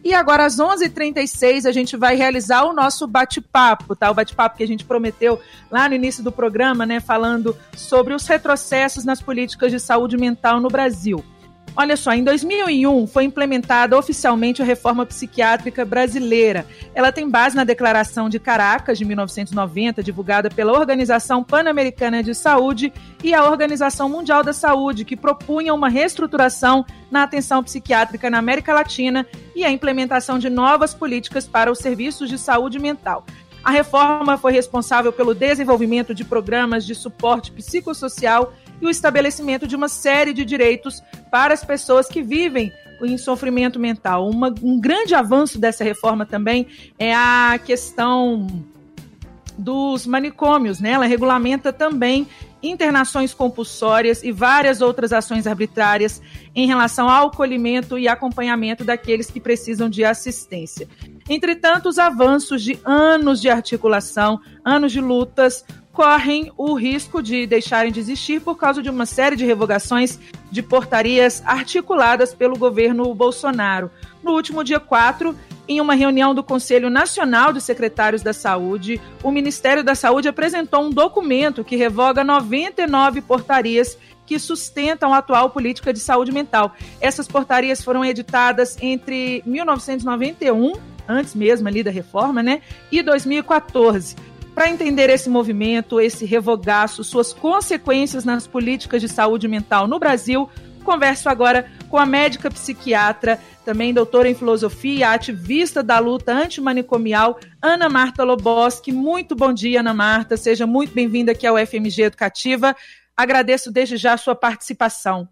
E agora, às 11h36, a gente vai realizar o nosso bate-papo, tá? O bate-papo que a gente prometeu lá no início do programa, né? Falando sobre os retrocessos nas políticas de saúde mental no Brasil. Olha só, em 2001 foi implementada oficialmente a reforma psiquiátrica brasileira. Ela tem base na Declaração de Caracas, de 1990, divulgada pela Organização Pan-Americana de Saúde e a Organização Mundial da Saúde, que propunham uma reestruturação na atenção psiquiátrica na América Latina e a implementação de novas políticas para os serviços de saúde mental. A reforma foi responsável pelo desenvolvimento de programas de suporte psicossocial e o estabelecimento de uma série de direitos para as pessoas que vivem em sofrimento mental. Um grande avanço dessa reforma também é a questão dos manicômios, né? Ela regulamenta também internações compulsórias e várias outras ações arbitrárias em relação ao acolhimento e acompanhamento daqueles que precisam de assistência. Entretanto, os avanços de anos de articulação, anos de lutas, correm o risco de deixarem de existir por causa de uma série de revogações de portarias articuladas pelo governo Bolsonaro. No último dia 4, em uma reunião do Conselho Nacional dos Secretários da Saúde, o Ministério da Saúde apresentou um documento que revoga 99 portarias que sustentam a atual política de saúde mental. Essas portarias foram editadas entre 1991, antes mesmo ali da reforma, né, e 2014. Para entender esse movimento, esse revogaço, suas consequências nas políticas de saúde mental no Brasil, converso agora com a médica psiquiatra, também doutora em filosofia, ativista da luta antimanicomial, Ana Marta Loboski. Muito bom dia, Ana Marta. Seja muito bem-vinda aqui ao FMG Educativa. Agradeço desde já a sua participação.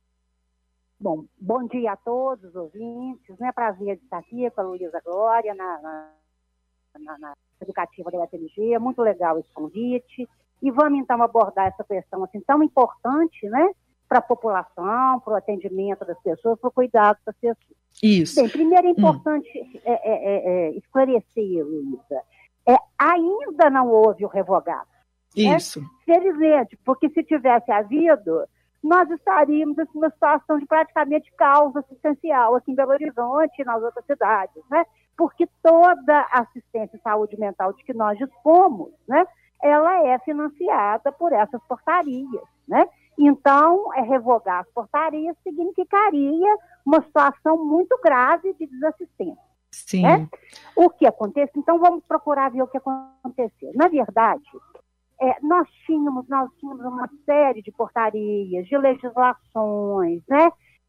Bom dia a todos os ouvintes. É prazer estar aqui com a Luísa Glória na Educativa da UFMG. Muito legal esse convite. E vamos, então, abordar essa questão assim, tão importante, né, para a população, para o atendimento das pessoas, para o cuidado das pessoas. Isso. Bem, primeiro é importante esclarecer, Luísa, ainda não houve o revogado. Isso. Né? Felizmente, porque se tivesse havido, nós estaríamos em uma situação de praticamente caos assistencial aqui em Belo Horizonte e nas outras cidades, né? Porque toda a assistência em saúde mental de que nós dispomos, né, ela é financiada por essas portarias, né? Então, revogar as portarias significaria uma situação muito grave de desassistência. Sim. Né? O que acontece? Então, vamos procurar ver o que aconteceu. Na verdade, nós tínhamos uma série de portarias, de legislações, né?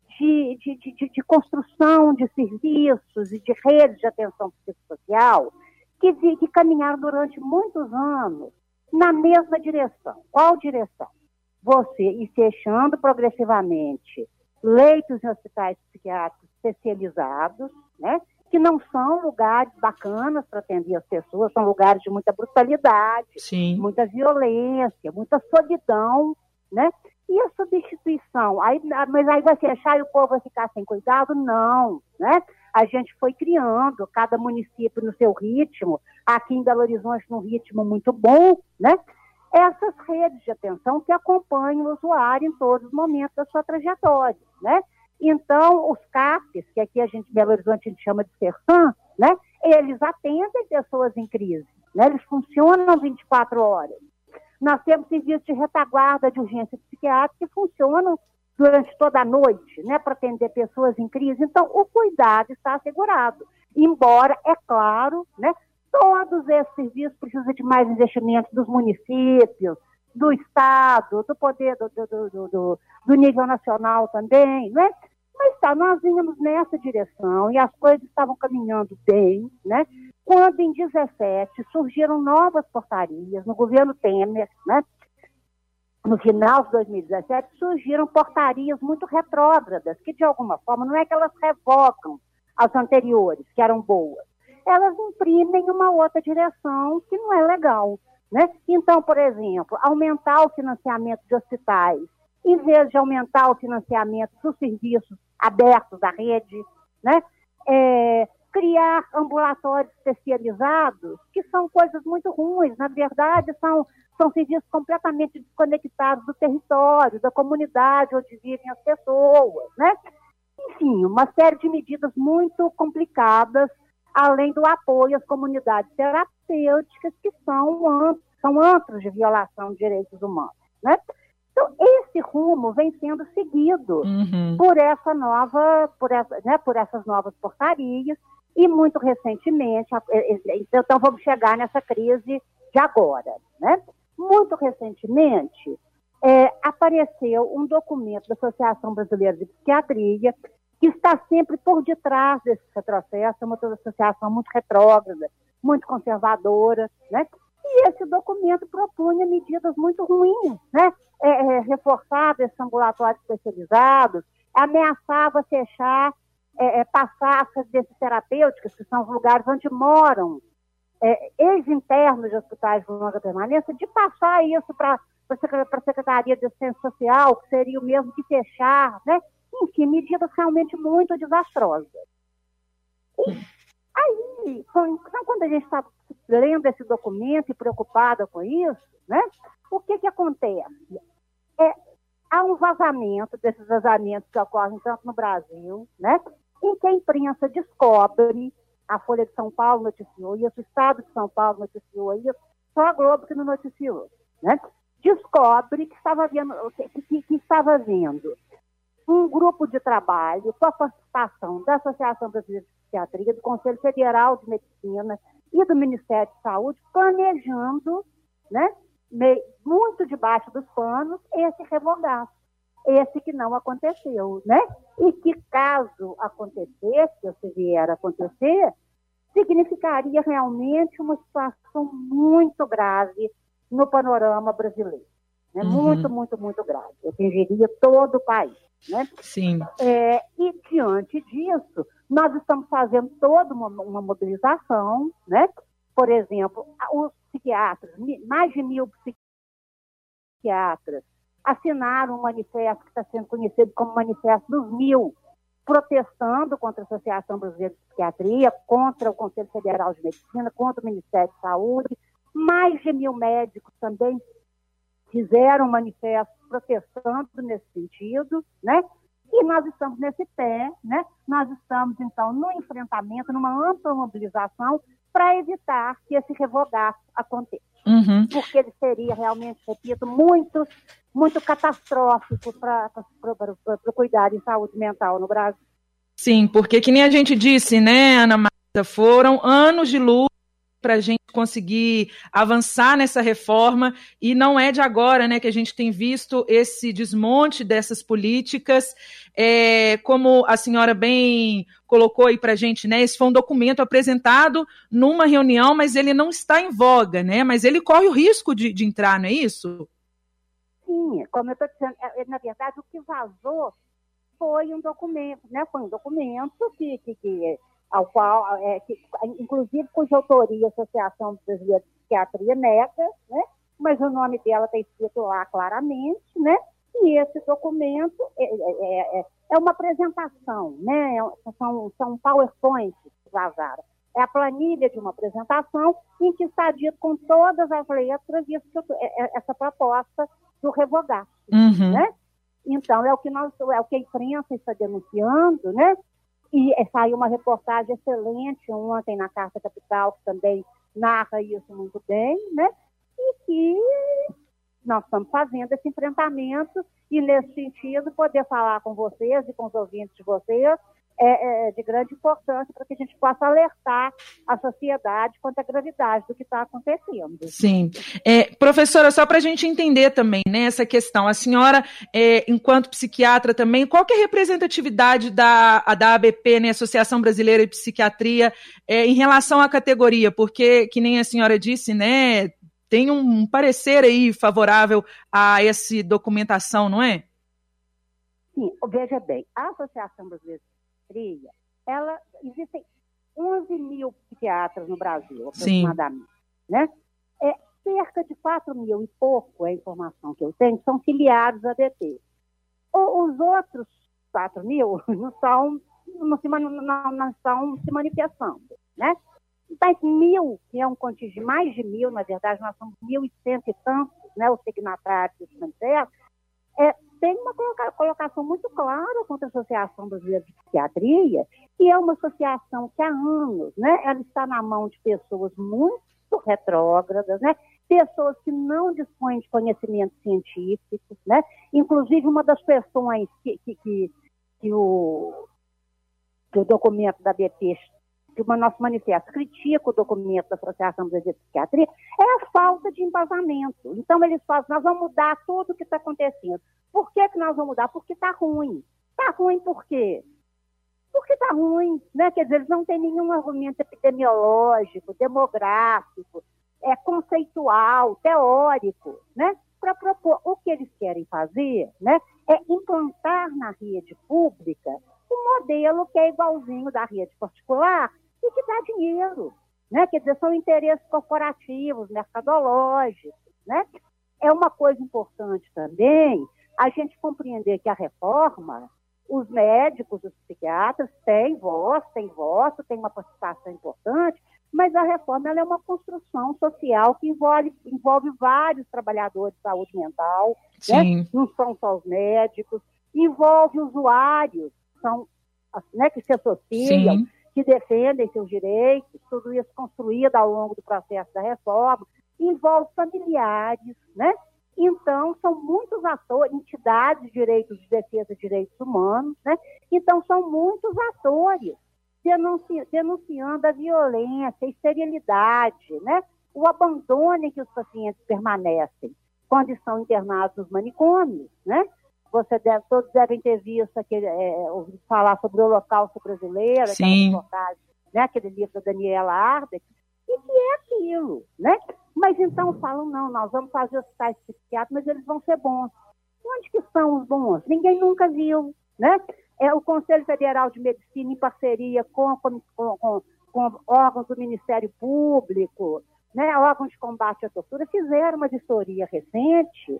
De construção de serviços e de redes de atenção psicossocial que caminharam durante muitos anos na mesma direção. Qual direção? Você ir fechando progressivamente leitos em hospitais psiquiátricos especializados, né, que não são lugares bacanas para atender as pessoas, são lugares de muita brutalidade, sim, muita violência, muita solidão, né? E a substituição? Mas aí vai fechar e o povo vai ficar sem cuidado? Não, né? A gente foi criando, cada município no seu ritmo, aqui em Belo Horizonte num ritmo muito bom, né? Essas redes de atenção que acompanham o usuário em todos os momentos da sua trajetória, né? Então, os CAPs, que aqui em Belo Horizonte a gente chama de CERSAM, né? Eles atendem pessoas em crise, né? Eles funcionam 24 horas. Nós temos serviços de retaguarda de urgência psiquiátrica que funcionam durante toda a noite, né, para atender pessoas em crise. Então, o cuidado está assegurado. Embora, é claro, né, todos esses serviços precisam de mais investimentos dos municípios, do Estado, do poder do nível nacional também, né? Mas tá, nós vínhamos nessa direção e as coisas estavam caminhando bem, né? Quando em 2017 surgiram novas portarias no governo Temer, né? No final de 2017 surgiram portarias muito retrógradas, que de alguma forma não é que elas revogam as anteriores, que eram boas, elas imprimem uma outra direção que não é legal, né? Então, por exemplo, aumentar o financiamento de hospitais, em vez de aumentar o financiamento dos serviços abertos da rede, né? Criar ambulatórios especializados, que são coisas muito ruins, na verdade são serviços completamente desconectados do território, da comunidade onde vivem as pessoas, né? enfim, uma série de medidas muito complicadas, além do apoio às comunidades terapêuticas que são antros de violação de direitos humanos, né? Então, esse rumo vem sendo seguido por essas novas portarias e, muito recentemente, então vamos chegar nessa crise de agora, né? Muito recentemente, apareceu um documento da Associação Brasileira de Psiquiatria que está sempre por detrás desse retrocesso, é uma associação muito retrógrada, muito conservadora, né? E esse documento propunha medidas muito ruins, né? Reforçar esses ambulatórios especializados, ameaçava fechar, passar as residências terapêuticas, que são os lugares onde moram ex-internos de hospitais de longa permanência, de passar isso para a Secretaria de Assistência Social, que seria o mesmo que fechar, né? Enfim, medidas realmente muito desastrosas. E aí, quando a gente está lendo esse documento e preocupada com isso, né? O que acontece? Há um vazamento, desses vazamentos que ocorrem tanto no Brasil, né? Em que a imprensa descobre, a Folha de São Paulo noticiou isso, o Estado de São Paulo noticiou isso, só a Globo que não noticiou, né? Descobre que estava vendo um grupo de trabalho com a participação da Associação Brasileira de Psiquiatria, do Conselho Federal de Medicina e do Ministério de Saúde, planejando, né, muito debaixo dos panos, esse revogaço, esse que não aconteceu, né? E que, caso acontecesse, ou se vier a acontecer, significaria realmente uma situação muito grave no panorama brasileiro. Né? Muito, muito, muito grave. Atingiria todo o país. Né? Sim. E, diante disso, nós estamos fazendo toda uma mobilização, né? Por exemplo, os psiquiatras, mais de 1.000 psiquiatras, assinaram um manifesto que está sendo conhecido como Manifesto dos 1.000, protestando contra a Associação Brasileira de Psiquiatria, contra o Conselho Federal de Medicina, contra o Ministério de Saúde. Mais de 1.000 médicos também fizeram um manifesto protestando nesse sentido, né? E nós estamos nesse pé, né? Nós estamos, então, no enfrentamento, numa ampla mobilização para evitar que esse revogaço aconteça. Porque ele seria realmente, repito, muito, muito catastrófico para o cuidado em saúde mental no Brasil. Sim, porque que nem a gente disse, né, Ana Marta, foram anos de luta para a gente conseguir avançar nessa reforma, e não é de agora, né, que a gente tem visto esse desmonte dessas políticas, como a senhora bem colocou aí para a gente, né, esse foi um documento apresentado numa reunião, mas ele não está em voga, né, mas ele corre o risco de entrar, não é isso? Sim, como eu estou dizendo, na verdade, o que vazou foi um documento, né, ao qual, inclusive, cuja autoria a Associação Brasileira de Psiquiatria nega, né? Mas o nome dela está escrito lá claramente, né? E esse documento é uma apresentação, né? São PowerPoints que vazaram. É a planilha de uma apresentação em que está dito com todas as letras essa proposta do revogaço, né? Então, é o que a imprensa está denunciando, né? E saiu uma reportagem excelente ontem na Carta Capital, que também narra isso muito bem, né? E que nós estamos fazendo esse enfrentamento e, nesse sentido, poder falar com vocês e com os ouvintes de vocês é de grande importância para que a gente possa alertar a sociedade quanto à gravidade do que está acontecendo. Sim. Professora, só para a gente entender também, né, essa questão, a senhora, enquanto psiquiatra também, qual que é a representatividade da ABP, né, Associação Brasileira de Psiquiatria, em relação à categoria? Porque, que nem a senhora disse, né, tem um parecer aí favorável a essa documentação, não é? Sim, veja bem, a Associação Brasileira de Psiquiatria, existem 11.000 psiquiatras no Brasil, aproximadamente, né? Cerca de 4.000 e pouco, é a informação que eu tenho, são filiados à ABP. Os outros 4.000 não estão se manifestando, né? Mas 1.000, que é um contingente, mais de 1.000, na verdade, nós somos 1.100 e tantos, né, os signatários desse manifesto, tem uma colocação muito clara contra a Associação Brasileira de Psiquiatria, que é uma associação que há anos, né, ela está na mão de pessoas muito retrógradas, né, pessoas que não dispõem de conhecimento científico, né, inclusive uma das questões que o documento da BP, que o nosso manifesto critica o documento da Associação Brasileira de Psiquiatria, é a falta de embasamento. Então eles falam, nós vamos mudar tudo o que está acontecendo. Por que nós vamos mudar? Porque está ruim. Está ruim por quê? Porque está ruim, né? Quer dizer, eles não têm nenhum argumento epidemiológico, demográfico, conceitual, teórico, né? Para propor. O que eles querem fazer, né, é implantar na rede pública um modelo que é igualzinho da rede particular e que dá dinheiro, né? Quer dizer, são interesses corporativos, mercadológicos, né? É uma coisa importante também a gente compreender que a reforma, os médicos, os psiquiatras têm voz, têm uma participação importante, mas a reforma ela é uma construção social que envolve vários trabalhadores de saúde mental, né? Não são só os médicos, envolve usuários, né, que se associam, sim, que defendem seus direitos, tudo isso construído ao longo do processo da reforma, envolve familiares, né? Então, são muitos atores, entidades de direitos de defesa de direitos humanos, né? Então, são muitos atores denunciando a violência, a esterilidade, né? O abandono em que os pacientes permanecem quando estão internados nos manicômios, né? Todos devem ter visto ouvido falar sobre o Holocausto brasileiro, aquela reportagem, né? Aquele livro da Daniela Ardec, e que é aquilo, né? Mas então falam, não, nós vamos fazer hospitais psiquiátricos, mas eles vão ser bons. Onde que são os bons? Ninguém nunca viu, né? O Conselho Federal de Medicina, em parceria com órgãos do Ministério Público, né, órgãos de combate à tortura, fizeram uma vistoria recente.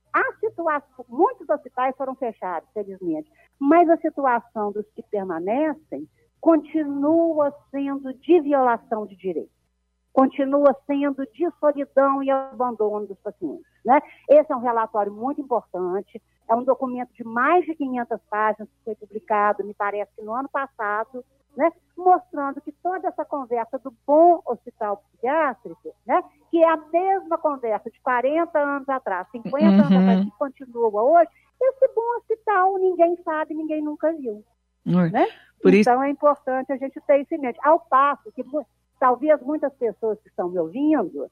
Muitos hospitais foram fechados, felizmente, mas a situação dos que permanecem continua sendo de violação de direitos, continua sendo de solidão e abandono dos pacientes, né? Esse é um relatório muito importante, é um documento de mais de 500 páginas que foi publicado, me parece que no ano passado, né, mostrando que toda essa conversa do bom hospital psiquiátrico, né, que é a mesma conversa de 40 anos atrás, 50 anos atrás, que continua hoje, esse bom hospital ninguém sabe, ninguém nunca viu. Né? Então é importante a gente ter isso em mente. Ao passo que talvez muitas pessoas que estão me ouvindo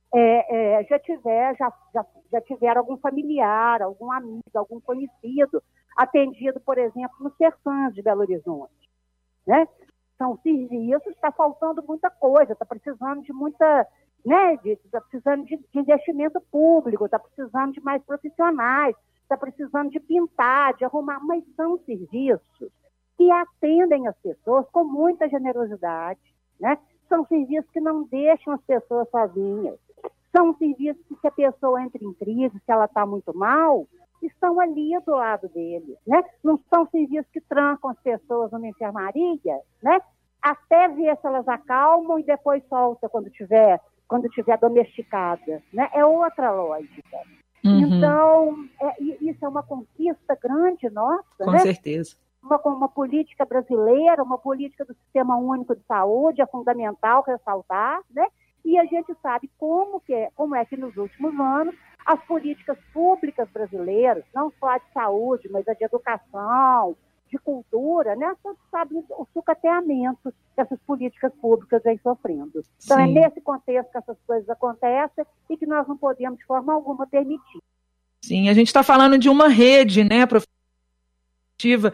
já tiveram algum familiar, algum amigo, algum conhecido atendido, por exemplo, no Sertãs de Belo Horizonte. Né? São serviços, está faltando muita coisa, está precisando de muita, né, está precisando de investimento público, está precisando de mais profissionais, está precisando de pintar, de arrumar, mas são serviços que atendem as pessoas com muita generosidade, né? São serviços que não deixam as pessoas sozinhas, são serviços que, se a pessoa entra em crise, se ela está muito mal, estão ali do lado deles, né? Não são serviços que trancam as pessoas numa enfermaria, né? Até ver se elas acalmam e depois solta quando tiver domesticada, né? É outra lógica. Então, isso é uma conquista grande nossa, com né? certeza. Uma política brasileira, uma política do Sistema Único de Saúde, é fundamental ressaltar, né? E a gente sabe como é que nos últimos anos as políticas públicas brasileiras, não só a de saúde, mas a de educação, de cultura, né? Você sabe o sucateamento que essas políticas públicas vêm sofrendo. Então, é nesse contexto que essas coisas acontecem e que nós não podemos, de forma alguma, permitir. Sim, a gente está falando de uma rede, né, profissional,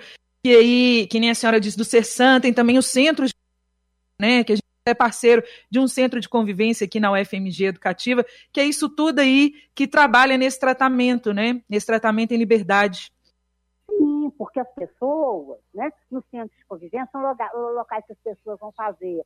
que nem a senhora disse, do Sersan, tem também os centros, né, que a gente é parceiro de um centro de convivência aqui na UFMG Educativa, que é isso tudo aí que trabalha nesse tratamento, né, nesse tratamento em liberdade. Sim, porque as pessoas, né, nos centros de convivência são locais que as pessoas vão fazer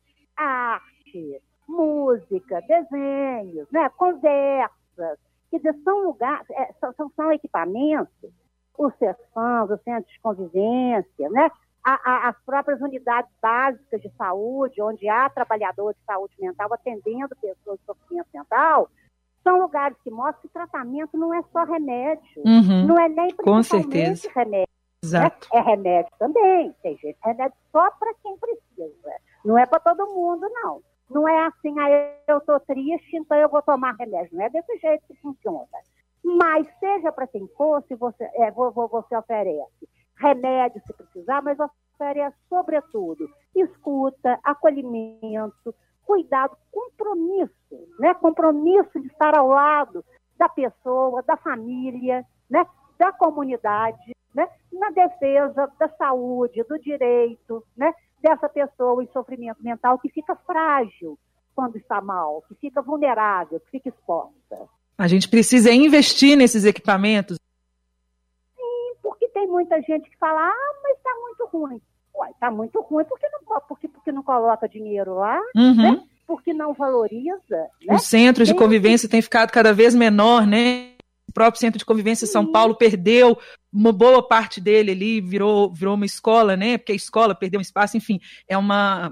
arte, música, desenhos, né, conversas, que são lugares, são equipamentos, os CESFAMs, os centros de convivência, né, as próprias unidades básicas de saúde, onde há trabalhadores de saúde mental atendendo pessoas de sofrimento mental, São lugares que mostram que tratamento não é só remédio, Uhum. não é nem Com principalmente certeza. remédio. Exato. Né? É remédio também, tem gente, remédio só para quem precisa. Não é para todo mundo, não. Não é assim, eu estou triste, então eu vou tomar remédio. Não é desse jeito que funciona. Mas seja para quem for, se você, você oferece remédio se precisar, mas oferece, sobretudo, escuta, acolhimento, cuidado, compromisso, né? Compromisso de estar ao lado da pessoa, da família, né? Da comunidade, né? Na defesa da saúde, do direito, né? Dessa pessoa em sofrimento mental que fica frágil quando está mal, que fica vulnerável, que fica exposta. A gente precisa investir nesses equipamentos. Sim, porque tem muita gente que fala, mas está muito ruim. Ué, está muito ruim porque não coloca dinheiro lá, Uhum. né? Porque não valoriza. Né? Os centros de convivência têm ficado cada vez menor, né? O próprio centro de convivência em São Paulo perdeu uma boa parte dele ali, virou uma escola, né? Porque a escola perdeu um espaço, enfim, é uma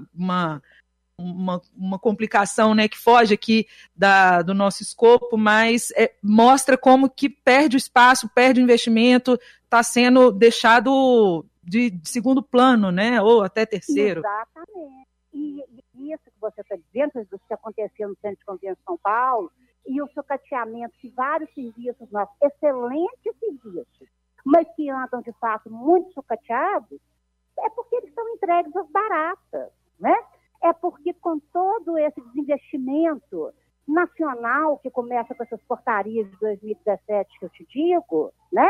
complicação, né, que foge aqui do nosso escopo, mas mostra como que perde o espaço, perde o investimento, está sendo deixado de segundo plano, né, ou até terceiro. Exatamente. E isso que você está dizendo, do que aconteceu no Centro de Convivência de São Paulo, e o sucateamento de vários serviços nossos, excelentes serviços, mas que andam, de fato, muito sucateados, é porque eles são entregues às baratas, né? É porque com todo esse desinvestimento nacional que começa com essas portarias de 2017 que eu te digo, né?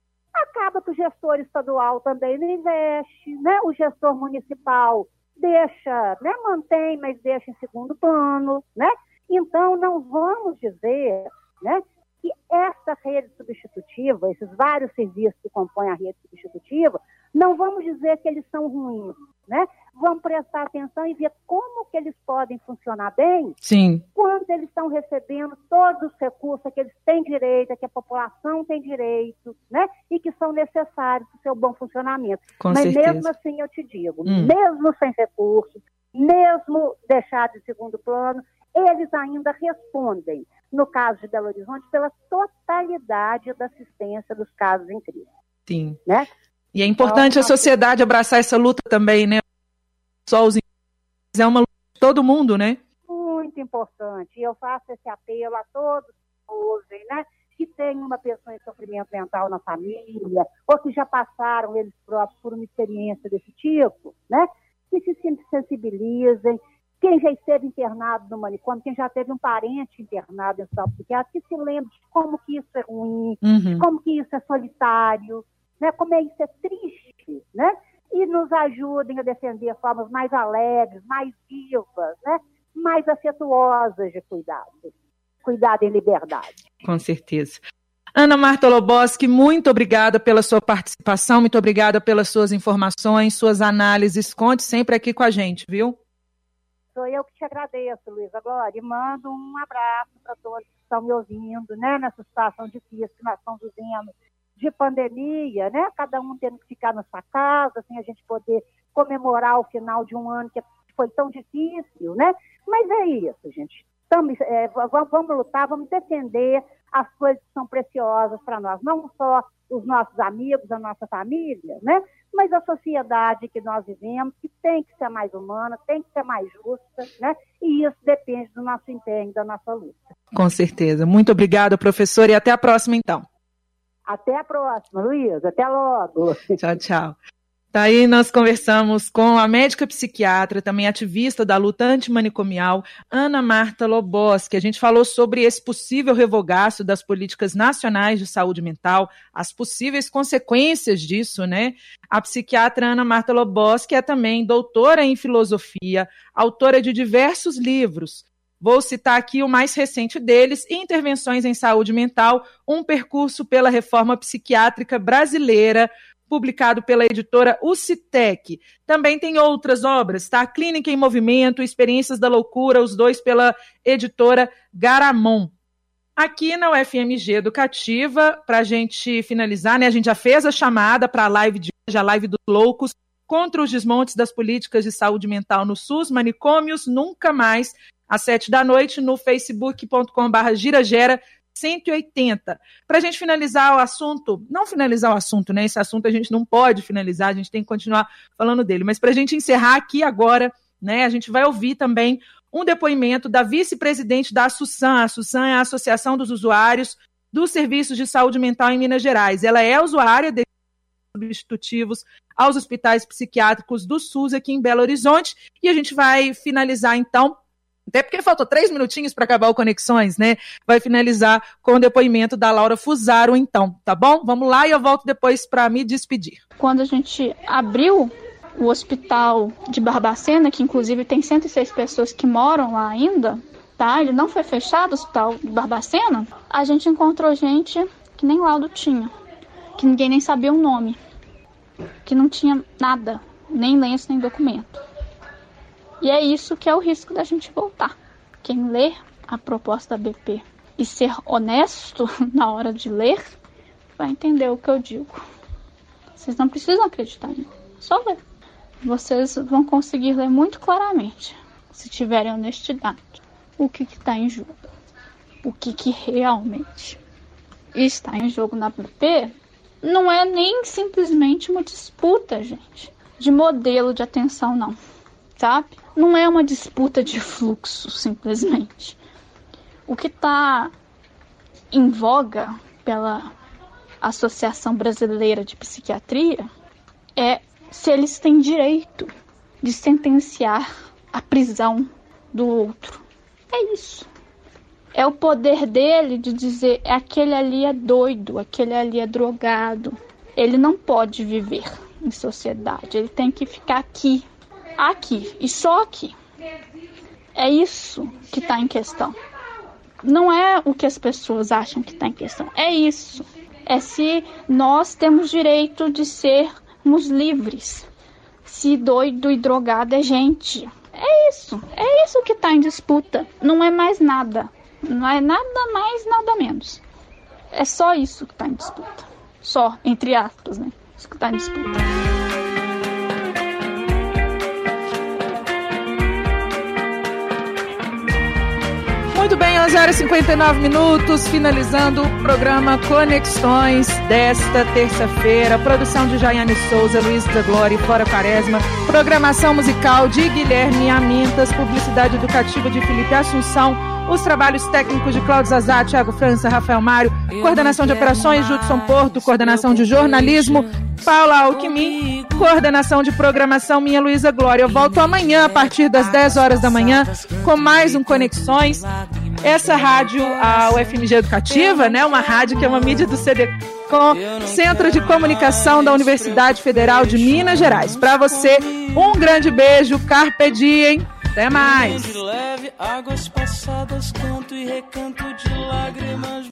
Acaba que o gestor estadual também não investe, né? O gestor municipal deixa, né? Mantém, mas deixa em segundo plano, né? Então, não vamos dizer, né, que essa rede substitutiva, esses vários serviços que compõem a rede substitutiva, não vamos dizer que eles são ruins, né? Vamos prestar atenção e ver como que eles podem funcionar bem. Sim. Quando eles estão recebendo todos os recursos a que eles têm direito, a que a população tem direito, né? E que são necessários para o seu bom funcionamento. Mas certeza. Mesmo assim, eu te digo, mesmo sem recursos, mesmo deixados em segundo plano, eles ainda respondem, no caso de Belo Horizonte, pela totalidade da assistência dos casos em crise. Sim. Né? E é importante então, a sociedade abraçar essa luta também, né? Só os é uma luta de todo mundo, né? Muito importante. E eu faço esse apelo a todos que ouvem, né? Que tem uma pessoa em sofrimento mental na família, ou que já passaram eles próprios por uma experiência desse tipo, né? Que se sensibilizem. Quem já esteve internado no manicômio, quem já teve um parente internado em hospital psiquiátrico, que se lembre de como que isso é ruim, de como que isso é solitário, né? Como isso é triste, né? E nos ajudem a defender formas mais alegres, mais vivas, né? Mais afetuosas de cuidado em liberdade. Com certeza. Ana Marta Loboski, muito obrigada pela sua participação, muito obrigada pelas suas informações, suas análises. Conte sempre aqui com a gente, viu? Sou eu que te agradeço, Luísa Glória, e mando um abraço para todos que estão me ouvindo, né, nessa situação difícil que nós estamos vivendo de pandemia, né, cada um tendo que ficar na sua casa, assim, a gente poder comemorar o final de um ano que foi tão difícil, né, mas é isso, gente, vamos lutar, vamos defender as coisas que são preciosas para nós, não só os nossos amigos, a nossa família, né, mas a sociedade que nós vivemos, que tem que ser mais humana, tem que ser mais justa, né? E isso depende do nosso empenho, da nossa luta. Com certeza. Muito obrigada, professora, e até a próxima, então. Até a próxima, Luísa. Até logo. Tchau, tchau. Daí nós conversamos com a médica psiquiatra, também ativista da luta antimanicomial, Ana Marta Loboski. A gente falou sobre esse possível revogaço das políticas nacionais de saúde mental, as possíveis consequências disso, né? A psiquiatra Ana Marta Loboski é também doutora em filosofia, autora de diversos livros. Vou citar aqui o mais recente deles, Intervenções em Saúde Mental, um percurso pela reforma psiquiátrica brasileira, publicado pela editora UCITEC. Também tem outras obras, tá? Clínica em Movimento, Experiências da Loucura, os dois pela editora Garamond. Aqui na UFMG Educativa, para a gente finalizar, né? A gente já fez a chamada para a live de hoje, a live dos loucos, contra os desmontes das políticas de saúde mental no SUS, Manicômios Nunca Mais, às 19h, no facebook.com/giragera 180. Para a gente finalizar o assunto, não finalizar o assunto, né? Esse assunto a gente não pode finalizar, a gente tem que continuar falando dele, mas para a gente encerrar aqui agora, né, a gente vai ouvir também um depoimento da vice-presidente da ASSUSAM. A ASSUSAM é a Associação dos Usuários dos Serviços de Saúde Mental em Minas Gerais. Ela é usuária de substitutivos aos hospitais psiquiátricos do SUS aqui em Belo Horizonte, e a gente vai finalizar então, até porque faltou 3 minutinhos para acabar o Conexões, né? Vai finalizar com o depoimento da Laura Fusaro, então, tá bom? Vamos lá e eu volto depois para me despedir. Quando a gente abriu o hospital de Barbacena, que inclusive tem 106 pessoas que moram lá ainda, tá? Ele não foi fechado, o hospital de Barbacena. A gente encontrou gente que nem laudo tinha, que ninguém nem sabia o nome, que não tinha nada, nem lenço, nem documento. E é isso que é o risco da gente voltar. Quem lê a proposta da BP e ser honesto na hora de ler, vai entender o que eu digo. Vocês não precisam acreditar em mim, só ler. Vocês vão conseguir ler muito claramente, se tiverem honestidade, o que está em jogo. O que realmente está em jogo na BP não é nem simplesmente uma disputa, gente, de modelo de atenção, não. Sabe? Não é uma disputa de fluxo, simplesmente. O que está em voga pela Associação Brasileira de Psiquiatria é se eles têm direito de sentenciar a prisão do outro. É isso. É o poder dele de dizer, aquele ali é doido, aquele ali é drogado. Ele não pode viver em sociedade, ele tem que ficar aqui e só aqui. É isso que está em questão. Não é o que as pessoas acham que está em questão. É isso. É se nós temos direito de sermos livres. Se doido e drogado é gente. É isso que está em disputa. Não é mais nada. Não é nada mais, nada menos. É só isso que está em disputa. Só, entre aspas, né? Isso que está em disputa. Muito bem, 11h59, finalizando o programa Conexões desta terça-feira. Produção de Jaiane Souza, Luiz da Glória e Flora Quaresma. Programação musical de Guilherme Amintas. Publicidade educativa de Felipe Assunção. Os trabalhos técnicos de Cláudio Zazá, Thiago França, Rafael Mário. Coordenação de operações, Judson Porto. Coordenação de jornalismo, Paula Alckmin. Coordenação de programação, minha Luísa Glória. Eu volto amanhã a partir das 10 horas da manhã com mais um Conexões. Essa rádio, a UFMG Educativa, né, uma rádio que é uma mídia do CDCom, Centro de Comunicação da Universidade Federal de Minas Gerais. Para você, um grande beijo, carpe diem, até mais.